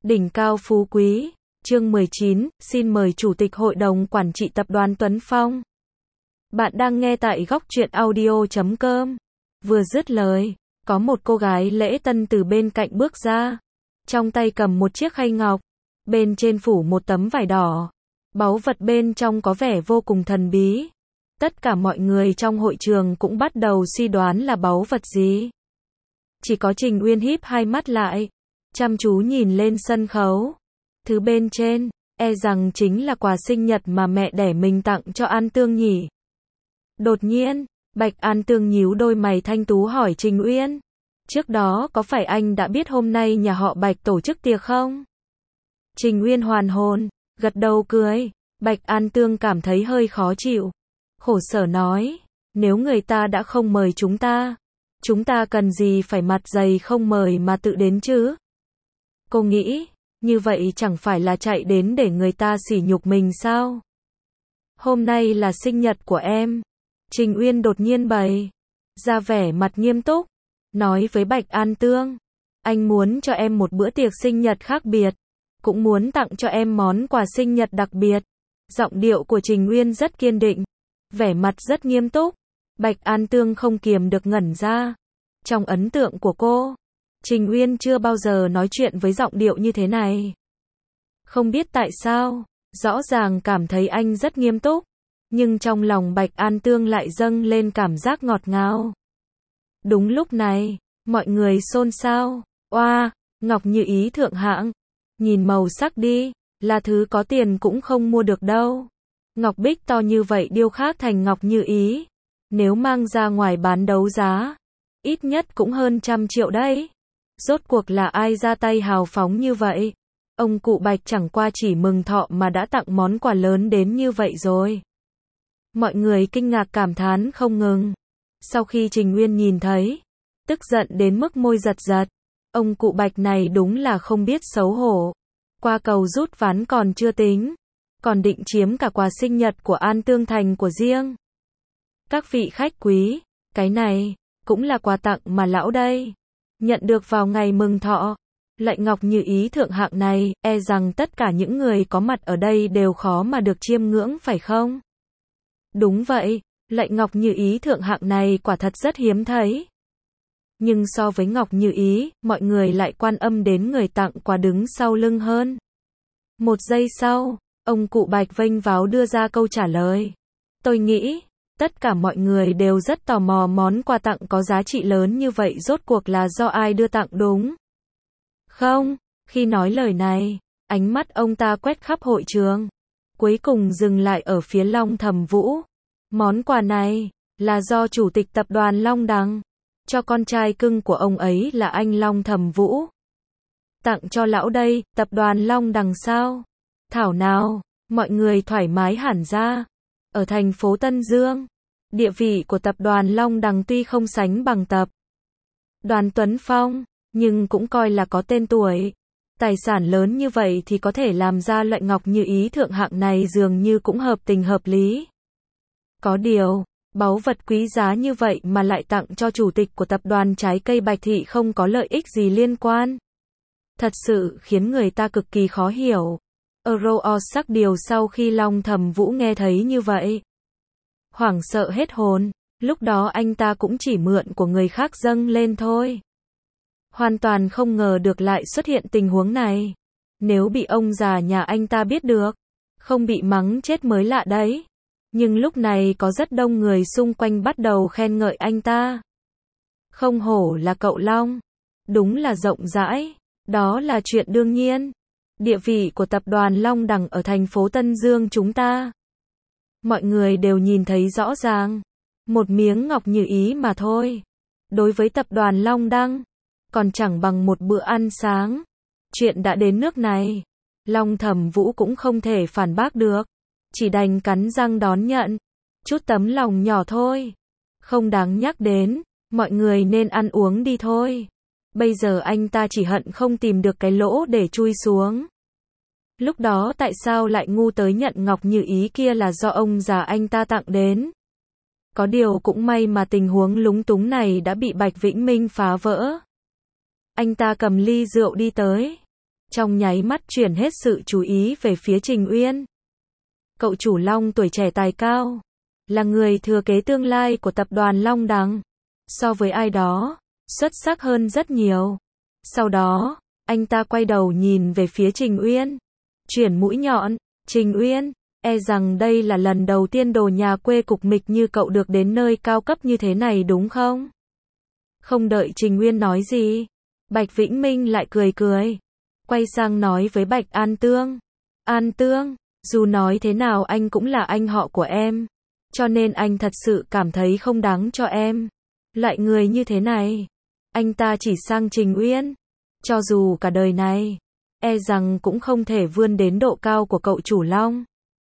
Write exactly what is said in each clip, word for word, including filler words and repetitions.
Đỉnh cao phú quý, chương mười chín, xin mời Chủ tịch Hội đồng Quản trị Tập đoàn Tuấn Phong. Bạn đang nghe tại góc truyện audio chấm com. Vừa dứt lời, có một cô gái lễ tân từ bên cạnh bước ra. Trong tay cầm một chiếc khay ngọc, bên trên phủ một tấm vải đỏ. Báu vật bên trong có vẻ vô cùng thần bí. Tất cả mọi người trong hội trường cũng bắt đầu suy đoán là báu vật gì. Chỉ có Trình Uyên híp hai mắt lại, chăm chú nhìn lên sân khấu. Thứ bên trên, e rằng chính là quà sinh nhật mà mẹ đẻ mình tặng cho An Tương nhỉ. Đột nhiên, Bạch An Tương nhíu đôi mày thanh tú hỏi Trình Uyên. Trước đó có phải anh đã biết hôm nay nhà họ Bạch tổ chức tiệc không? Trình Uyên hoàn hồn, gật đầu cười. Bạch An Tương cảm thấy hơi khó chịu. Khổ sở nói, nếu người ta đã không mời chúng ta, chúng ta cần gì phải mặt dày không mời mà tự đến chứ? Cô nghĩ, như vậy chẳng phải là chạy đến để người ta sỉ nhục mình sao? Hôm nay là sinh nhật của em. Trình Uyên đột nhiên bày ra vẻ mặt nghiêm túc, nói với Bạch An Tương, anh muốn cho em một bữa tiệc sinh nhật khác biệt, cũng muốn tặng cho em món quà sinh nhật đặc biệt. Giọng điệu của Trình Uyên rất kiên định, vẻ mặt rất nghiêm túc. Bạch An Tương không kiềm được ngẩn ra. Trong ấn tượng của cô, Trình Uyên chưa bao giờ nói chuyện với giọng điệu như thế này. Không biết tại sao, rõ ràng cảm thấy anh rất nghiêm túc, nhưng trong lòng Bạch An Tương lại dâng lên cảm giác ngọt ngào. Đúng lúc này, mọi người xôn xao. Oa, ngọc như ý thượng hạng. Nhìn màu sắc đi, là thứ có tiền cũng không mua được đâu. Ngọc bích to như vậy điêu khắc thành ngọc như ý, nếu mang ra ngoài bán đấu giá, ít nhất cũng hơn trăm triệu đấy. Rốt cuộc là ai ra tay hào phóng như vậy? Ông cụ Bạch chẳng qua chỉ mừng thọ mà đã tặng món quà lớn đến như vậy rồi. Mọi người kinh ngạc cảm thán không ngừng. Sau khi Trình Uyên nhìn thấy, tức giận đến mức môi giật giật. Ông cụ Bạch này đúng là không biết xấu hổ. Qua cầu rút ván còn chưa tính, còn định chiếm cả quà sinh nhật của An Tương thành của riêng. Các vị khách quý, cái này cũng là quà tặng mà lão đây nhận được vào ngày mừng thọ. Lệnh ngọc như ý thượng hạng này, e rằng tất cả những người có mặt ở đây đều khó mà được chiêm ngưỡng phải không? Đúng vậy, lệnh ngọc như ý thượng hạng này quả thật rất hiếm thấy. Nhưng so với ngọc như ý, mọi người lại quan âm đến người tặng quà đứng sau lưng hơn. Một giây sau, ông cụ Bạch vênh váo đưa ra câu trả lời. Tôi nghĩ, tất cả mọi người đều rất tò mò món quà tặng có giá trị lớn như vậy rốt cuộc là do ai đưa tặng đúng không? Khi nói lời này, ánh mắt ông ta quét khắp hội trường, cuối cùng dừng lại ở phía Long Thẩm Vũ. Món quà này là do Chủ tịch Tập đoàn Long Đằng cho con trai cưng của ông ấy là anh Long Thẩm Vũ tặng cho lão đây. Tập đoàn Long Đằng sao? Thảo nào, mọi người thoải mái hẳn ra. Ở thành phố Tân Dương, địa vị của Tập đoàn Long Đằng tuy không sánh bằng Tập đoàn Tuấn Phong, nhưng cũng coi là có tên tuổi. Tài sản lớn như vậy thì có thể làm ra lệnh ngọc như ý thượng hạng này dường như cũng hợp tình hợp lý. Có điều, báu vật quý giá như vậy mà lại tặng cho chủ tịch của tập đoàn trái cây Bạch Thị không có lợi ích gì liên quan. Thật sự khiến người ta cực kỳ khó hiểu. Euro sắc điều sau khi Long Thẩm Vũ nghe thấy như vậy, hoảng sợ hết hồn. Lúc đó anh ta cũng chỉ mượn của người khác dâng lên thôi. Hoàn toàn không ngờ được lại xuất hiện tình huống này. Nếu bị ông già nhà anh ta biết được, không bị mắng chết mới lạ đấy. Nhưng lúc này có rất đông người xung quanh bắt đầu khen ngợi anh ta. Không hổ là cậu Long, đúng là rộng rãi, đó là chuyện đương nhiên. Địa vị của tập đoàn Long Đằng ở thành phố Tân Dương chúng ta, mọi người đều nhìn thấy rõ ràng. Một miếng ngọc như ý mà thôi, đối với tập đoàn Long Đằng, còn chẳng bằng một bữa ăn sáng. Chuyện đã đến nước này, Long Thẩm Vũ cũng không thể phản bác được, chỉ đành cắn răng đón nhận. Chút tấm lòng nhỏ thôi, không đáng nhắc đến, mọi người nên ăn uống đi thôi. Bây giờ anh ta chỉ hận không tìm được cái lỗ để chui xuống. Lúc đó tại sao lại ngu tới nhận ngọc như ý kia là do ông già anh ta tặng đến. Có điều cũng may mà tình huống lúng túng này đã bị Bạch Vĩnh Minh phá vỡ. Anh ta cầm ly rượu đi tới, trong nháy mắt chuyển hết sự chú ý về phía Trình Uyên. Cậu chủ Long tuổi trẻ tài cao, là người thừa kế tương lai của tập đoàn Long Đằng. So với ai đó, xuất sắc hơn rất nhiều. Sau đó, anh ta quay đầu nhìn về phía Trình Uyên. Chuyển mũi nhọn, Trình Uyên, e rằng đây là lần đầu tiên đồ nhà quê cục mịch như cậu được đến nơi cao cấp như thế này đúng không? Không đợi Trình Uyên nói gì, Bạch Vĩnh Minh lại cười cười. Quay sang nói với Bạch An Tương. An Tương, dù nói thế nào anh cũng là anh họ của em. Cho nên anh thật sự cảm thấy không đáng cho em. Loại người như thế này, anh ta chỉ sang Trình Uyên. Cho dù cả đời này, e rằng cũng không thể vươn đến độ cao của cậu chủ Long.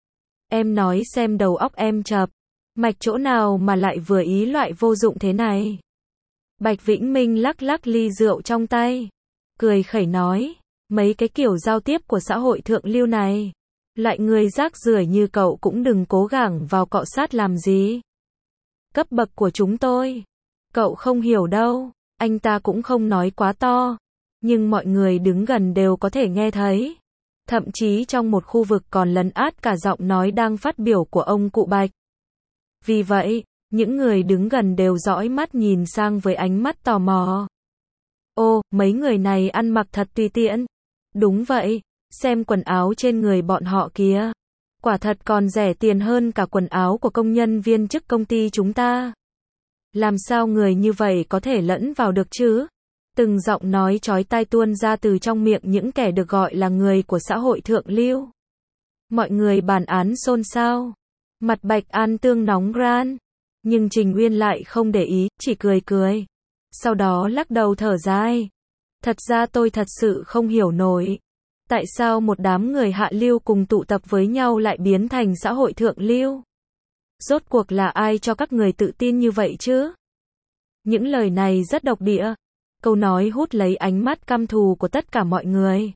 Em nói xem đầu óc em chập, mạch chỗ nào mà lại vừa ý loại vô dụng thế này. Bạch Vĩnh Minh lắc lắc ly rượu trong tay, cười khẩy nói, mấy cái kiểu giao tiếp của xã hội thượng lưu này, loại người rác rưởi như cậu cũng đừng cố gắng vào cọ sát làm gì. Cấp bậc của chúng tôi, cậu không hiểu đâu. Anh ta cũng không nói quá to, nhưng mọi người đứng gần đều có thể nghe thấy. Thậm chí trong một khu vực còn lấn át cả giọng nói đang phát biểu của ông cụ Bạch. Vì vậy, những người đứng gần đều dõi mắt nhìn sang với ánh mắt tò mò. Ô, mấy người này ăn mặc thật tùy tiện. Đúng vậy, xem quần áo trên người bọn họ kìa. Quả thật còn rẻ tiền hơn cả quần áo của công nhân viên chức công ty chúng ta. Làm sao người như vậy có thể lẫn vào được chứ? Từng giọng nói chói tai tuôn ra từ trong miệng những kẻ được gọi là người của xã hội thượng lưu. Mọi người bàn án xôn xao. Mặt Bạch An Tương nóng ran. Nhưng Trình Uyên lại không để ý, chỉ cười cười. Sau đó lắc đầu thở dài. Thật ra tôi thật sự không hiểu nổi. Tại sao một đám người hạ lưu cùng tụ tập với nhau lại biến thành xã hội thượng lưu? Rốt cuộc là ai cho các người tự tin như vậy chứ? Những lời này rất độc địa. Câu nói hút lấy ánh mắt căm thù của tất cả mọi người.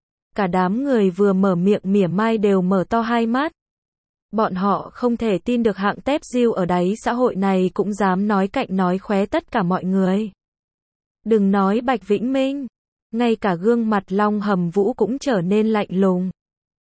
Cả đám người vừa mở miệng mỉa mai đều mở to hai mắt. Bọn họ không thể tin được hạng tép diêu ở đáy xã hội này cũng dám nói cạnh nói khóe tất cả mọi người. Đừng nói Bạch Vĩnh Minh, ngay cả gương mặt Long Hầm Vũ cũng trở nên lạnh lùng.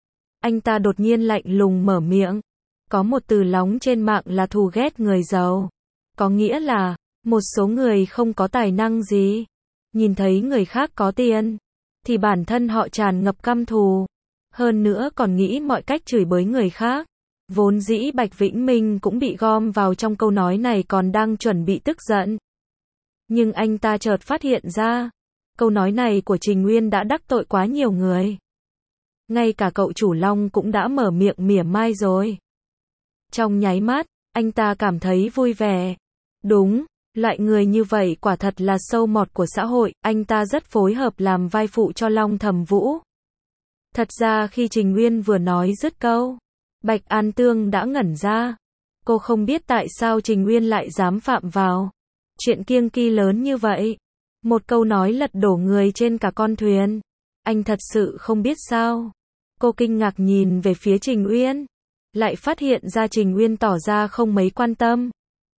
Anh ta đột nhiên lạnh lùng mở miệng. Có một từ lóng trên mạng là thù ghét người giàu. Có nghĩa là, một số người không có tài năng gì, nhìn thấy người khác có tiền, thì bản thân họ tràn ngập căm thù. Hơn nữa còn nghĩ mọi cách chửi bới người khác. Vốn dĩ Bạch Vĩnh Minh cũng bị gom vào trong câu nói này còn đang chuẩn bị tức giận. Nhưng anh ta chợt phát hiện ra, câu nói này của Trình Uyên đã đắc tội quá nhiều người. Ngay cả cậu chủ Long cũng đã mở miệng mỉa mai rồi. Trong nháy mắt, anh ta cảm thấy vui vẻ. Đúng, loại người như vậy quả thật là sâu mọt của xã hội, anh ta rất phối hợp làm vai phụ cho Long Thầm Vũ. Thật ra khi Trình Uyên vừa nói dứt câu, Bạch An Tương đã ngẩn ra. Cô không biết tại sao Trình Uyên lại dám phạm vào chuyện kiêng kỵ lớn như vậy. Một câu nói lật đổ người trên cả con thuyền. Anh thật sự không biết sao. Cô kinh ngạc nhìn về phía Trình Uyên, lại phát hiện ra Trình Uyên tỏ ra không mấy quan tâm.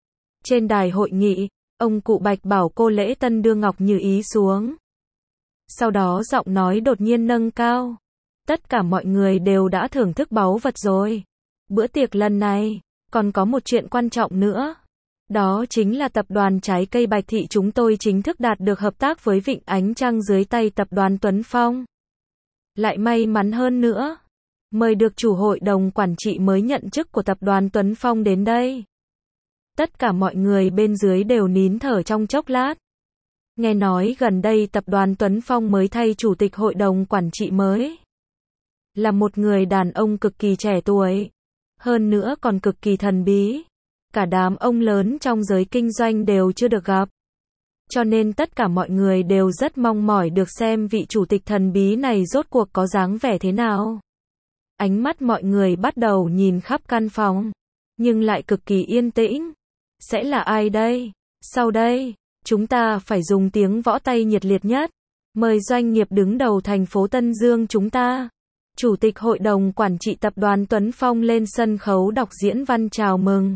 Trên đài hội nghị, ông cụ Bạch bảo cô lễ tân đưa Ngọc Như Ý xuống. Sau đó giọng nói đột nhiên nâng cao. Tất cả mọi người đều đã thưởng thức báu vật rồi. Bữa tiệc lần này, còn có một chuyện quan trọng nữa. Đó chính là tập đoàn trái cây Bạch Thị chúng tôi chính thức đạt được hợp tác với Vịnh Ánh Trăng dưới tay tập đoàn Tuấn Phong. Lại may mắn hơn nữa, mời được chủ hội đồng quản trị mới nhận chức của tập đoàn Tuấn Phong đến đây. Tất cả mọi người bên dưới đều nín thở trong chốc lát. Nghe nói gần đây tập đoàn Tuấn Phong mới thay chủ tịch hội đồng quản trị mới. Là một người đàn ông cực kỳ trẻ tuổi. Hơn nữa còn cực kỳ thần bí. Cả đám ông lớn trong giới kinh doanh đều chưa được gặp. Cho nên tất cả mọi người đều rất mong mỏi được xem vị chủ tịch thần bí này rốt cuộc có dáng vẻ thế nào. Ánh mắt mọi người bắt đầu nhìn khắp căn phòng, nhưng lại cực kỳ yên tĩnh. Sẽ là ai đây? Sau đây, chúng ta phải dùng tiếng võ tay nhiệt liệt nhất. Mời doanh nghiệp đứng đầu thành phố Tân Dương chúng ta. Chủ tịch hội đồng quản trị tập đoàn Tuấn Phong lên sân khấu đọc diễn văn chào mừng.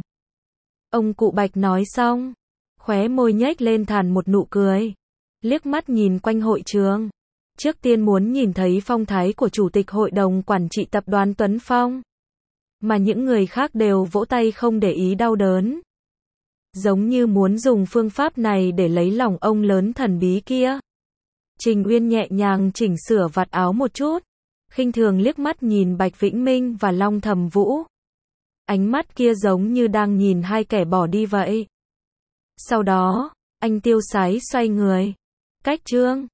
Ông cụ Bạch nói xong, khóe môi nhếch lên thản một nụ cười. Liếc mắt nhìn quanh hội trường. Trước tiên muốn nhìn thấy phong thái của Chủ tịch Hội đồng Quản trị Tập đoàn Tuấn Phong. Mà những người khác đều vỗ tay không để ý đau đớn. Giống như muốn dùng phương pháp này để lấy lòng ông lớn thần bí kia. Trình Uyên nhẹ nhàng chỉnh sửa vạt áo một chút. Khinh thường liếc mắt nhìn Bạch Vĩnh Minh và Long Thầm Vũ. Ánh mắt kia giống như đang nhìn hai kẻ bỏ đi vậy. Sau đó, anh tiêu sái xoay người. Cách trương.